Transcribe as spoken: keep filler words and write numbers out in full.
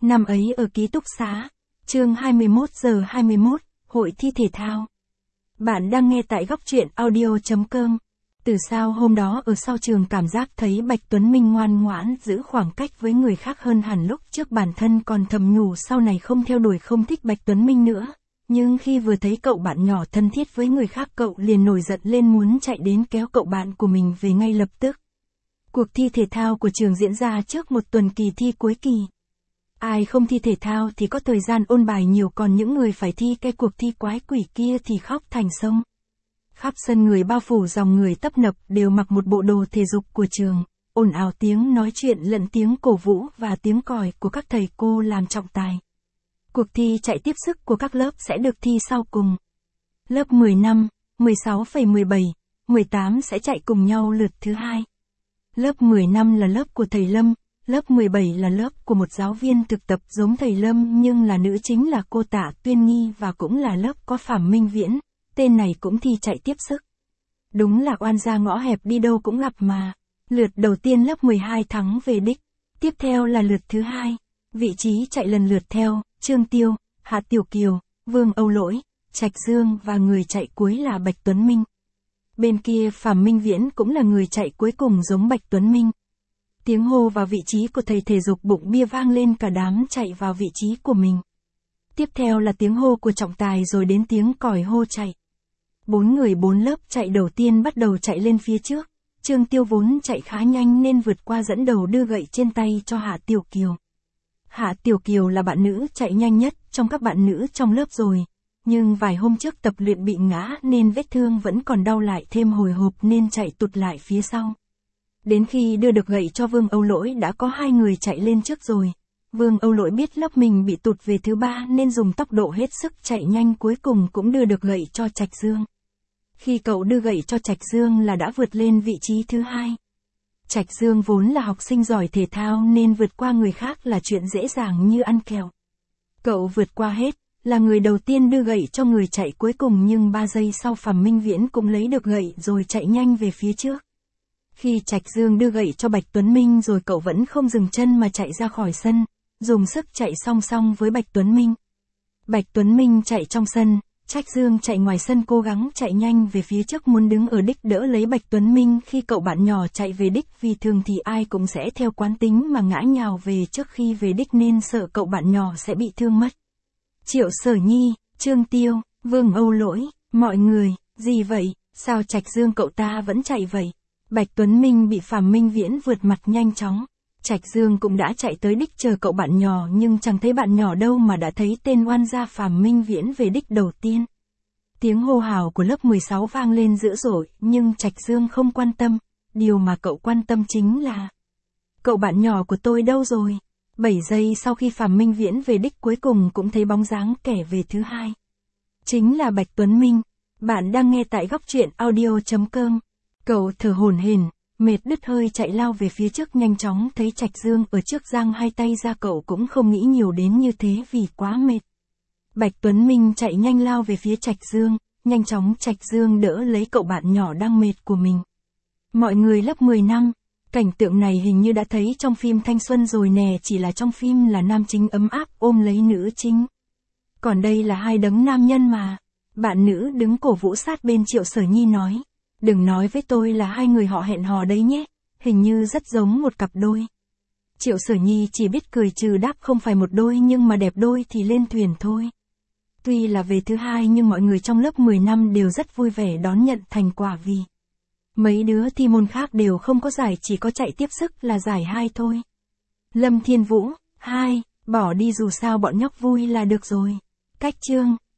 Năm ấy ở ký túc xá, chương hai mươi mốt giờ hai mươi mốt, hội thi thể thao. Bạn đang nghe tại góc truyện audio chấm com. Từ sau hôm đó ở sau trường cảm giác thấy Bạch Tuấn Minh ngoan ngoãn giữ khoảng cách với người khác hơn hẳn lúc trước, bản thân còn thầm nhủ sau này không theo đuổi không thích Bạch Tuấn Minh nữa. Nhưng khi vừa thấy cậu bạn nhỏ thân thiết với người khác, cậu liền nổi giận lên muốn chạy đến kéo cậu bạn của mình về ngay lập tức. Cuộc thi thể thao của trường diễn ra trước một tuần kỳ thi cuối kỳ. Ai không thi thể thao thì có thời gian ôn bài nhiều, còn những người phải thi cái cuộc thi quái quỷ kia thì khóc thành sông. Khắp sân người bao phủ dòng người tấp nập đều mặc một bộ đồ thể dục của trường, ồn ào tiếng nói chuyện lẫn tiếng cổ vũ và tiếng còi của các thầy cô làm trọng tài. Cuộc thi chạy tiếp sức của các lớp sẽ được thi sau cùng. Lớp mười lăm, mười sáu phẩy mười bảy, mười tám sẽ chạy cùng nhau lượt thứ hai. Lớp mười lăm là lớp của thầy Lâm, lớp mười bảy là lớp của một giáo viên thực tập giống thầy Lâm nhưng là nữ, chính là cô Tạ Tuyên Nghi, và cũng là lớp có Phạm Minh Viễn, tên này cũng thi chạy tiếp sức. Đúng là oan gia ngõ hẹp đi đâu cũng gặp mà. Lượt đầu tiên lớp mười hai thắng về đích, tiếp theo là lượt thứ hai. Vị trí chạy lần lượt theo Trương Tiêu, Hạ Tiểu Kiều, Vương Âu Lỗi, Trạch Dương, và người chạy cuối là Bạch Tuấn Minh. Bên kia Phạm Minh Viễn cũng là người chạy cuối cùng giống Bạch Tuấn Minh. Tiếng hô vào vị trí của thầy thể dục bụng bia vang lên, cả đám chạy vào vị trí của mình. Tiếp theo là tiếng hô của trọng tài, rồi đến tiếng còi hô chạy. Bốn người bốn lớp chạy đầu tiên bắt đầu chạy lên phía trước. Trương Tiêu vốn chạy khá nhanh nên vượt qua dẫn đầu, đưa gậy trên tay cho Hạ Tiểu Kiều. Hạ Tiểu Kiều là bạn nữ chạy nhanh nhất trong các bạn nữ trong lớp rồi. Nhưng vài hôm trước tập luyện bị ngã nên vết thương vẫn còn đau lại thêm hồi hộp nên chạy tụt lại phía sau. Đến khi đưa được gậy cho Vương Âu Lỗi đã có hai người chạy lên trước rồi. Vương Âu Lỗi biết lớp mình bị tụt về thứ ba nên dùng tốc độ hết sức chạy nhanh, cuối cùng cũng đưa được gậy cho Trạch Dương. Khi cậu đưa gậy cho Trạch Dương là đã vượt lên vị trí thứ hai. Trạch Dương vốn là học sinh giỏi thể thao nên vượt qua người khác là chuyện dễ dàng như ăn kẹo. Cậu vượt qua hết, là người đầu tiên đưa gậy cho người chạy cuối cùng, nhưng ba giây sau Phạm Minh Viễn cũng lấy được gậy rồi chạy nhanh về phía trước. Khi Trạch Dương đưa gậy cho Bạch Tuấn Minh rồi, cậu vẫn không dừng chân mà chạy ra khỏi sân, dùng sức chạy song song với Bạch Tuấn Minh. Bạch Tuấn Minh chạy trong sân, Trạch Dương chạy ngoài sân cố gắng chạy nhanh về phía trước muốn đứng ở đích đỡ lấy Bạch Tuấn Minh khi cậu bạn nhỏ chạy về đích, vì thường thì ai cũng sẽ theo quán tính mà ngã nhào về trước khi về đích nên sợ cậu bạn nhỏ sẽ bị thương mất. Triệu Sở Nhi, Trương Tiêu, Vương Âu Lỗi, mọi người, gì vậy, sao Trạch Dương cậu ta vẫn chạy vậy? Bạch Tuấn Minh bị Phạm Minh Viễn vượt mặt nhanh chóng. Trạch Dương cũng đã chạy tới đích chờ cậu bạn nhỏ nhưng chẳng thấy bạn nhỏ đâu mà đã thấy tên oan gia Phạm Minh Viễn về đích đầu tiên. Tiếng hô hào của lớp mười sáu vang lên dữ dội, nhưng Trạch Dương không quan tâm, điều mà cậu quan tâm chính là cậu bạn nhỏ của tôi đâu rồi? bảy giây sau khi Phạm Minh Viễn về đích cuối cùng cũng thấy bóng dáng kẻ về thứ hai. Chính là Bạch Tuấn Minh. Bạn đang nghe tại góc truyện audio chấm com. Cậu thở hổn hển, mệt đứt hơi chạy lao về phía trước, nhanh chóng thấy Trạch Dương ở trước giang hai tay ra, cậu cũng không nghĩ nhiều đến như thế vì quá mệt. Bạch Tuấn Minh chạy nhanh lao về phía Trạch Dương, nhanh chóng Trạch Dương đỡ lấy cậu bạn nhỏ đang mệt của mình. Mọi người lớp mười năm, cảnh tượng này hình như đã thấy trong phim thanh xuân rồi nè, chỉ là trong phim là nam chính ấm áp ôm lấy nữ chính. Còn đây là hai đấng nam nhân mà. Bạn nữ đứng cổ vũ sát bên Triệu Sở Nhi nói. Đừng nói với tôi là hai người họ hẹn hò đấy nhé, hình như rất giống một cặp đôi. Triệu Sở Nhi chỉ biết cười trừ đáp không phải một đôi, nhưng mà đẹp đôi thì lên thuyền thôi. Tuy là về thứ hai nhưng mọi người trong lớp mười năm đều rất vui vẻ đón nhận thành quả, vì mấy đứa thi môn khác đều không có giải, chỉ có chạy tiếp sức là giải hai thôi. Lâm Thiên Vũ, hai, bỏ đi, dù sao bọn nhóc vui là được rồi. Cách chương.